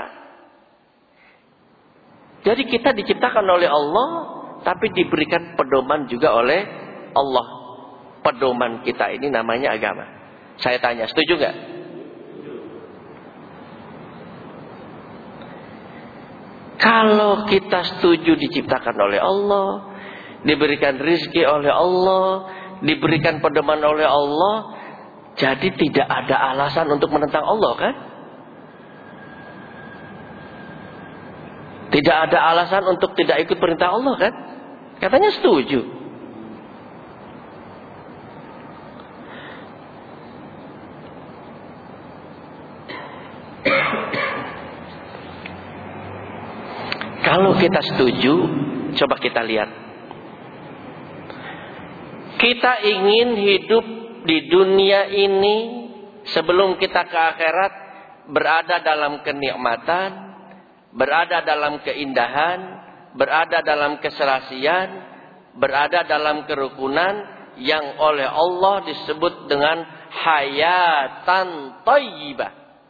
Speaker 1: Jadi kita diciptakan oleh Allah, tapi diberikan pedoman juga oleh Allah. Pedoman kita ini namanya agama. Saya tanya, setuju nggak? Kalau kita setuju diciptakan oleh Allah, diberikan rizki oleh Allah, diberikan pedoman oleh Allah, jadi tidak ada alasan untuk menentang Allah kan? Tidak ada alasan untuk tidak ikut perintah Allah kan? Katanya setuju. Kalau kita setuju, coba kita lihat. Kita ingin hidup di dunia ini sebelum kita ke akhirat berada dalam kenikmatan, berada dalam keindahan, berada dalam keserasian, berada dalam kerukunan yang oleh Allah disebut dengan hayatan thayyibah.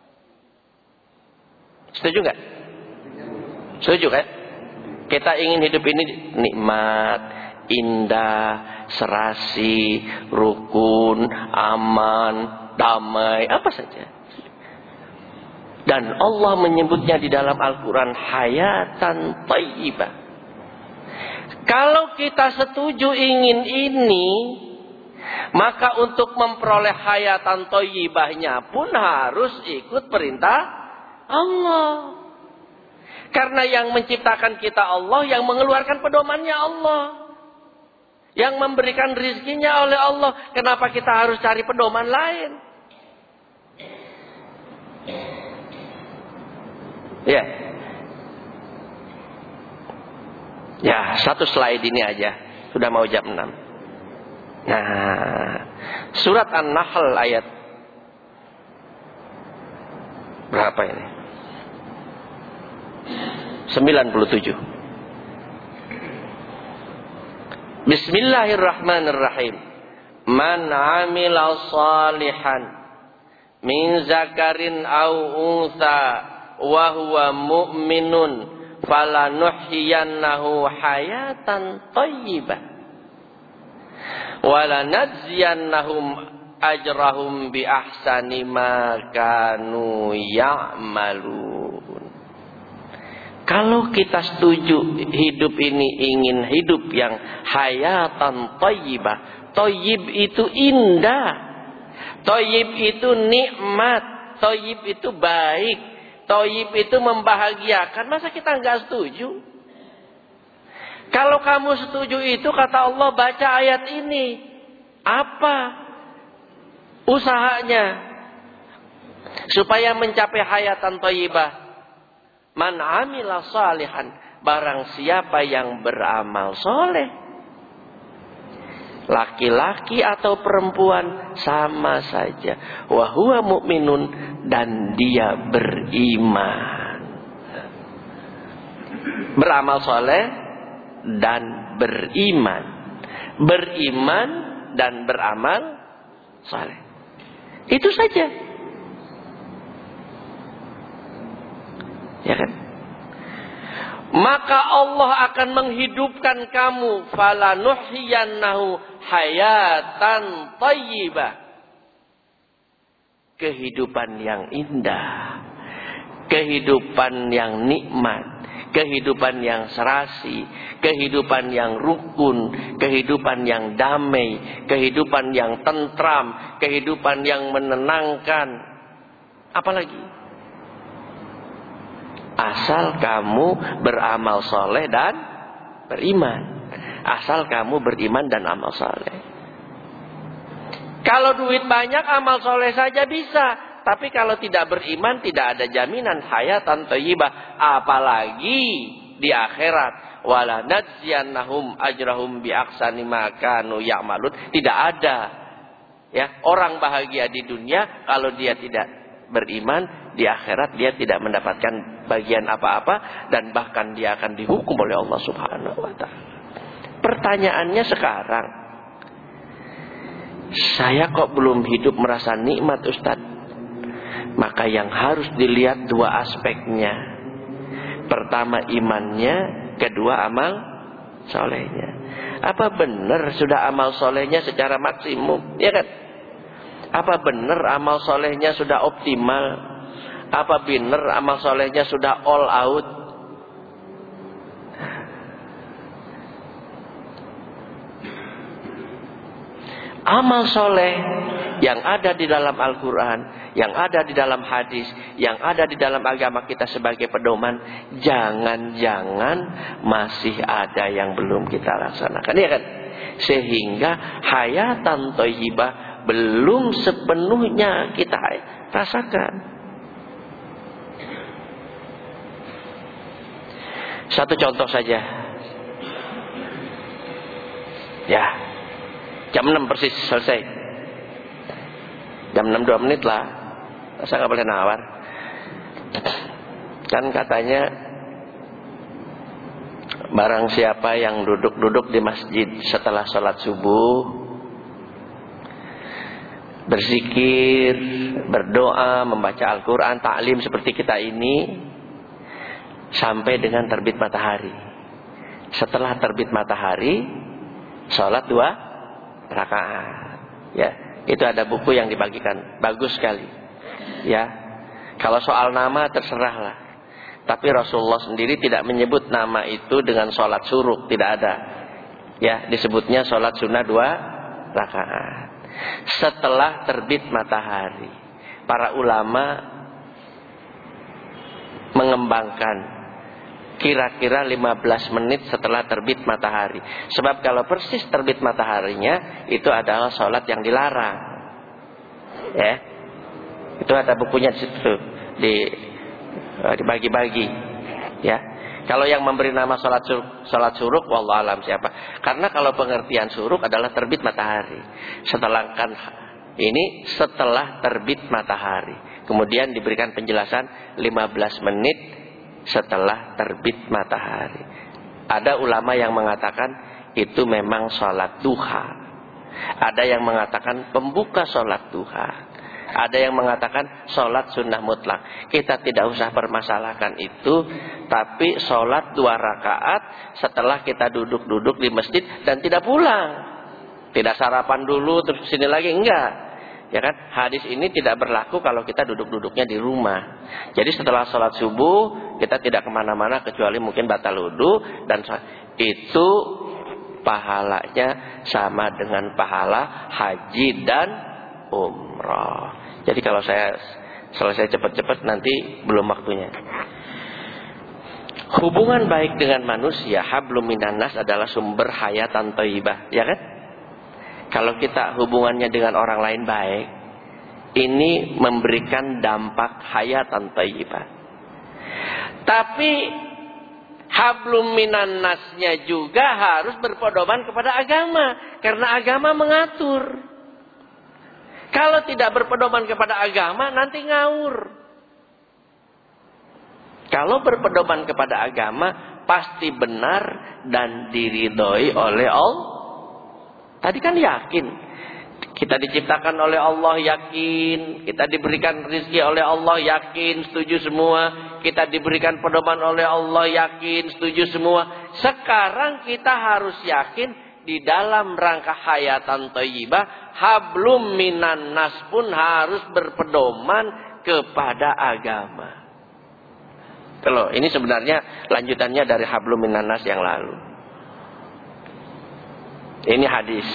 Speaker 1: Setuju nggak? Setuju kan? Kita ingin hidup ini nikmat, indah, serasi, rukun, aman, damai, apa saja. Dan Allah menyebutnya di dalam Al-Quran hayatan thayyibah. Kalau kita setuju ingin ini, maka untuk memperoleh hayatan thayyibahnya pun harus ikut perintah Allah. Karena yang menciptakan kita Allah, yang mengeluarkan pedomannya Allah, yang memberikan rizkinya oleh Allah. Kenapa kita harus cari pedoman lain? Ya, ya satu slide ini aja, sudah mau jam enam. Nah, surat An-Nahl ayat berapa ini? sembilan puluh tujuh. Bismillahirrahmanirrahim. Man amila salihan min zakarin aw untha wa huwa mu'minun falanuhyiyannahu hayatan thayyibah wa lanajziyannahum ajrahum bi ahsani ma kanu ya'malun. Kalau kita setuju hidup ini ingin hidup yang hayatan thayyibah. Thayyib itu indah. Thayyib itu nikmat. Thayyib itu baik. Thayyib itu membahagiakan. Masa kita enggak setuju? Kalau kamu setuju itu, kata Allah, baca ayat ini. Apa usahanya supaya mencapai hayatan thayyibah? Man amila salihan, barang siapa yang beramal soleh, laki-laki atau perempuan sama saja, wa huwa mu'minun, dan dia beriman. Beramal soleh dan beriman, beriman dan beramal soleh, itu saja. Ya kan? Maka Allah akan menghidupkan kamu, falanuhyiyannahu hayatan thayyibah. Kehidupan yang indah, kehidupan yang nikmat, kehidupan yang serasi, kehidupan yang rukun, kehidupan yang damai, kehidupan yang tentram, kehidupan yang menenangkan. Apalagi? Asal kamu beramal soleh dan beriman. Asal kamu beriman dan amal soleh. Kalau duit banyak, amal soleh saja bisa. Tapi kalau tidak beriman, tidak ada jaminan hayatan thayyibah. Apalagi di akhirat. Wala najziyannahum ajrahum bi ahsani ma kanu ya'malun. Tidak ada. Ya, orang bahagia di dunia kalau dia tidak beriman, di akhirat dia tidak mendapatkan bagian apa-apa, dan bahkan dia akan dihukum oleh Allah Subhanahu wa taala. Pertanyaannya sekarang, saya kok belum hidup merasa nikmat, Ustaz? Maka yang harus dilihat dua aspeknya. Pertama imannya, kedua amal solehnya. Apa benar sudah amal solehnya secara maksimum? Ya kan? Apa benar amal solehnya sudah optimal? Apa benar amal solehnya sudah all out? Amal soleh yang ada di dalam Al-Quran, yang ada di dalam hadis, yang ada di dalam agama kita sebagai pedoman, jangan-jangan masih ada yang belum kita laksanakan, ya kan? Sehingga hayatan thayyibah belum sepenuhnya kita rasakan. Satu contoh saja. Ya. Jam enam persis selesai. Jam enam dua menit lah. Saya nggak boleh nawar. Kan katanya barang siapa yang duduk-duduk di masjid setelah sholat subuh, berzikir, berdoa, membaca Al-Quran, taklim seperti kita ini, sampai dengan terbit matahari. Setelah terbit matahari, sholat dua rakaat. Ya, itu ada buku yang dibagikan, bagus sekali. Ya, kalau soal nama terserahlah. Tapi Rasulullah sendiri tidak menyebut nama itu dengan sholat suruk, tidak ada. Ya, disebutnya sholat sunnah dua rakaat. Setelah terbit matahari, para ulama mengembangkan kira-kira lima belas menit setelah terbit matahari. Sebab kalau persis terbit mataharinya, itu adalah sholat yang dilarang. Ya, itu ada bukunya di situ, di dibagi-bagi. Ya, kalau yang memberi nama sholat suruk, sholat suruk, wallahu alam siapa. Karena kalau pengertian suruk adalah terbit matahari. Sedangkan ini setelah terbit matahari. Kemudian diberikan penjelasan lima belas menit setelah terbit matahari. Ada ulama yang mengatakan itu memang sholat duha. Ada yang mengatakan pembuka sholat duha. Ada yang mengatakan sholat sunnah mutlak. Kita tidak usah permasalahkan itu. Tapi sholat dua rakaat setelah kita duduk-duduk di masjid dan tidak pulang. Tidak sarapan dulu terus sini lagi, enggak. Ya kan? Hadis ini tidak berlaku kalau kita duduk-duduknya di rumah. Jadi setelah sholat subuh kita tidak kemana-mana kecuali mungkin batal wudu, dan itu pahalanya sama dengan pahala haji dan umrah. Jadi kalau saya selesai cepat-cepat nanti belum waktunya. Hubungan baik dengan manusia, hablum minan nas, adalah sumber hayatan thayyibah, ya kan? Kalau kita hubungannya dengan orang lain baik, ini memberikan dampak hayatan thayyibah. Tapi hablum minan nasnya juga harus berpedoman kepada agama, karena agama mengatur. Kalau tidak berpedoman kepada agama, nanti ngawur. Kalau berpedoman kepada agama, pasti benar dan diridhoi oleh Allah. Tadi kan yakin. Kita diciptakan oleh Allah, yakin. Kita diberikan rezeki oleh Allah, yakin, setuju semua. Kita diberikan pedoman oleh Allah, yakin, setuju semua. Sekarang kita harus yakin di dalam rangka hayatan thayyibah, hablum minan nas pun harus berpedoman kepada agama. Kalau ini sebenarnya lanjutannya dari hablum minan nas yang lalu. Ini hadis.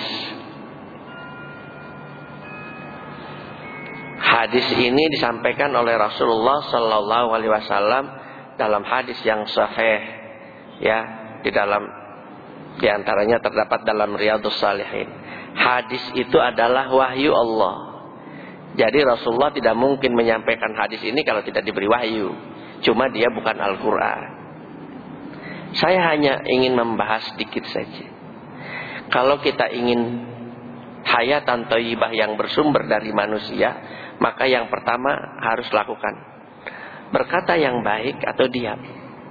Speaker 1: Hadis ini disampaikan oleh Rasulullah Sallallahu Alaihi Wasallam dalam hadis yang sahih, ya, di dalam di antaranya terdapat dalam Riyadhus Shalihin. Hadis itu adalah wahyu Allah. Jadi Rasulullah tidak mungkin menyampaikan hadis ini kalau tidak diberi wahyu. Cuma dia bukan Al-Quran. Saya hanya ingin membahas sedikit saja. Kalau kita ingin hayatan thayyibah yang bersumber dari manusia, maka yang pertama harus lakukan berkata yang baik atau diam.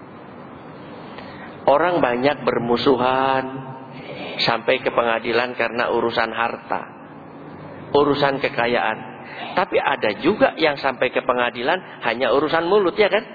Speaker 1: Orang banyak bermusuhan sampai ke pengadilan karena urusan harta, urusan kekayaan. Tapi ada juga yang sampai ke pengadilan hanya urusan mulut, ya kan?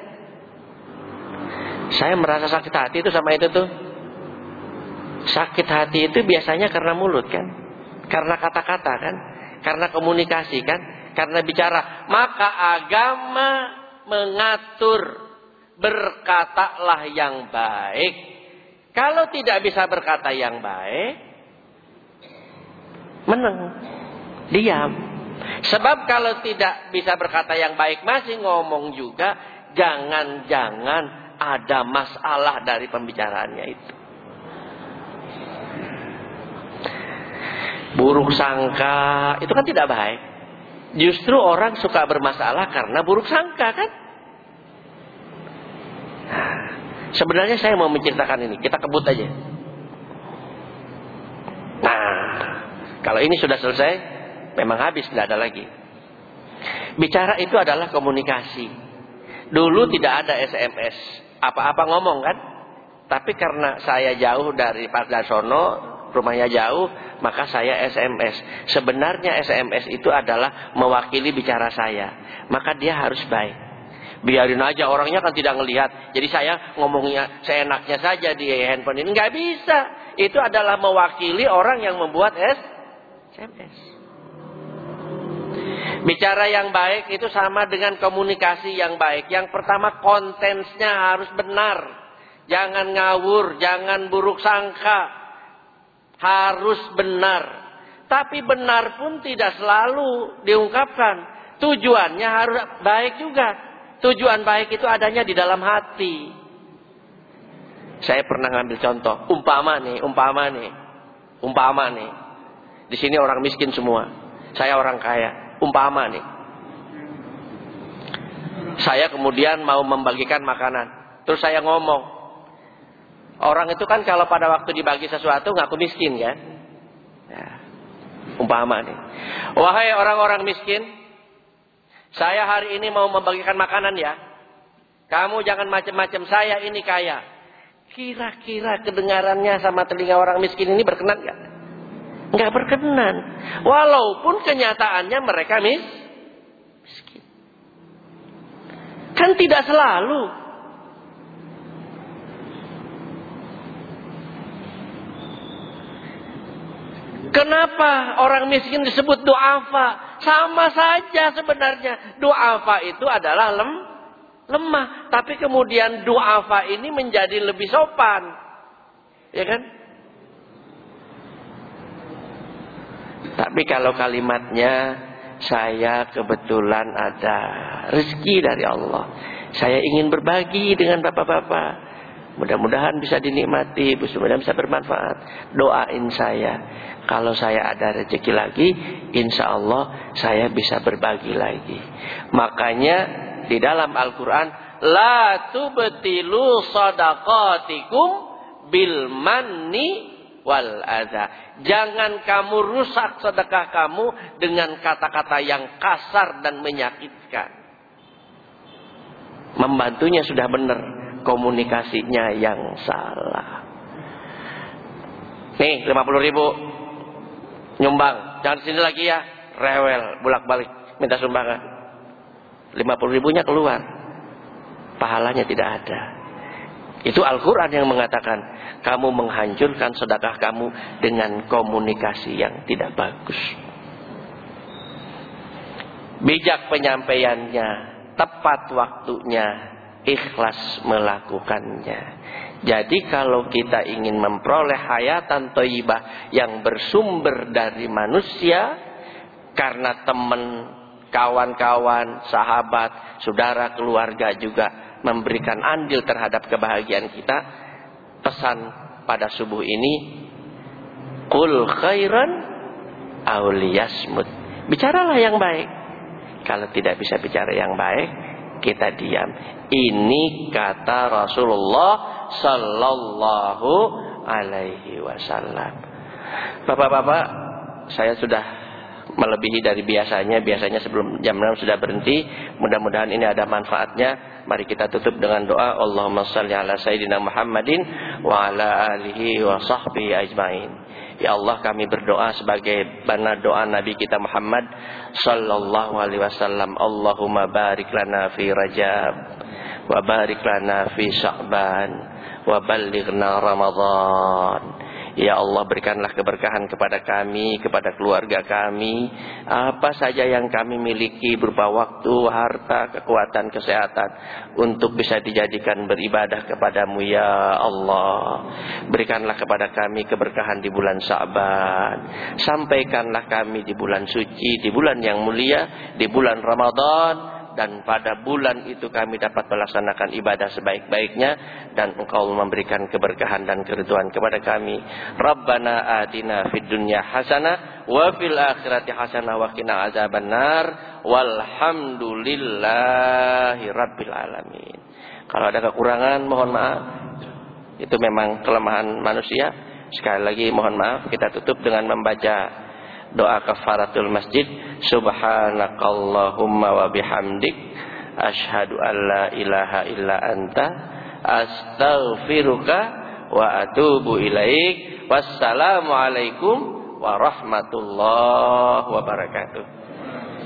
Speaker 1: Saya merasa sakit hati itu sama itu tuh. Sakit hati itu biasanya karena mulut kan, karena kata-kata kan, karena komunikasi kan, karena bicara. Maka agama mengatur, berkatalah yang baik. Kalau tidak bisa berkata yang baik, meneng, diam. Sebab kalau tidak bisa berkata yang baik, masih ngomong juga, jangan-jangan ada masalah dari pembicaraannya itu. Buruk sangka itu kan tidak baik. Justru orang suka bermasalah karena buruk sangka kan. Nah, sebenarnya saya mau menceritakan ini. Kita kebut aja. Nah, Kalau ini sudah selesai, memang habis, tidak ada lagi. Bicara itu adalah komunikasi. Dulu tidak ada S M S, apa-apa ngomong kan. Tapi karena saya jauh dari Pak Darsono, rumahnya jauh, maka saya S M S. Sebenarnya S M S itu adalah mewakili bicara saya. Maka dia harus baik. Biarin aja, orangnya kan tidak ngelihat. Jadi saya ngomongnya seenaknya saja di handphone ini. Nggak bisa. Itu adalah mewakili orang yang membuat S M S. Bicara yang baik itu sama dengan komunikasi yang baik. Yang pertama, kontennya harus benar. Jangan ngawur, jangan buruk sangka. Harus benar. Tapi benar pun tidak selalu diungkapkan. Tujuannya harus baik juga. Tujuan baik itu adanya di dalam hati. Saya pernah ngambil contoh, umpama nih, umpama nih, umpama nih. Di sini orang miskin semua, saya orang kaya. Umpama nih, saya kemudian mau membagikan makanan, terus saya ngomong, orang itu kan kalau pada waktu dibagi sesuatu ngaku miskin kan? Ya, umpama nih, wahai orang-orang miskin, saya hari ini mau membagikan makanan ya. Kamu jangan macam-macam, saya ini kaya. Kira-kira kedengarannya sama telinga orang miskin ini berkenan gak? Nggak berkenan. Walaupun kenyataannya mereka mis miskin. Kan tidak selalu. Kenapa orang miskin disebut du'afa? Sama saja sebenarnya. Du'afa itu adalah lem, lemah. Tapi kemudian du'afa ini menjadi lebih sopan. Ya kan? Tapi kalau kalimatnya, saya kebetulan ada rezeki dari Allah. Saya ingin berbagi dengan bapak-bapak. Mudah-mudahan bisa dinikmati, mudah-mudahan bisa bermanfaat. Doain saya. Kalau saya ada rezeki lagi, insya Allah saya bisa berbagi lagi. Makanya di dalam Al-Quran, la tubtilu sadaqatikum bil manni wal adza. Jangan kamu rusak sedekah kamu dengan kata-kata yang kasar dan menyakitkan. Membantunya sudah benar, komunikasinya yang salah. Nih lima puluh ribu nyumbang, jangan sini lagi ya, rewel bolak-balik minta sumbangan. lima puluh ribunya keluar, pahalanya tidak ada. Itu Al-Quran yang mengatakan, kamu menghancurkan sedekah kamu dengan komunikasi yang tidak bagus. Bijak penyampaiannya, tepat waktunya, ikhlas melakukannya. Jadi kalau kita ingin memperoleh hayatan thayyibah yang bersumber dari manusia, karena teman, kawan-kawan, sahabat, saudara, keluarga juga memberikan andil terhadap kebahagiaan kita. Pesan pada subuh ini, qul khairan aw liyasmut. Bicaralah yang baik. Kalau tidak bisa bicara yang baik, kita diam. Ini kata Rasulullah sallallahu alaihi wasallam. Bapak-bapak, saya sudah melebihi dari biasanya. Biasanya sebelum jam enam sudah berhenti. Mudah-mudahan ini ada manfaatnya. Mari kita tutup dengan doa. Allahumma salli ala Sayyidina Muhammadin wa ala alihi wa sahbihi ajmain. Ya Allah, kami berdoa sebagai bana doa Nabi kita Muhammad sallallahu alaihi wasallam. Allahumma barik lana fi Rajab wa barik lana fi Sya'ban wa ballighna Ramadan. Ya Allah, berikanlah keberkahan kepada kami, kepada keluarga kami. Apa saja yang kami miliki berupa waktu, harta, kekuatan, kesehatan, untuk bisa dijadikan beribadah kepadamu ya Allah. Berikanlah kepada kami keberkahan di bulan Sya'ban. Sampaikanlah kami di bulan suci, di bulan yang mulia, di bulan Ramadan. Dan pada bulan itu kami dapat melaksanakan ibadah sebaik-baiknya, dan Engkau memberikan keberkahan dan keridhaan kepada kami. Rabbana atina fid dunya hasanah wa fil akhirati hasanah wa qina azabannar. Walhamdulillahi rabbil alamin. Kalau ada kekurangan mohon maaf. Itu memang kelemahan manusia. Sekali lagi mohon maaf. Kita tutup dengan membaca doa kafaratul masjid, subhanakallahumma wa bihamdik asyhadu an la ilaha illa anta astaghfiruka wa atubu ilaik. Wassalamualaikum warahmatullahi wabarakatuh.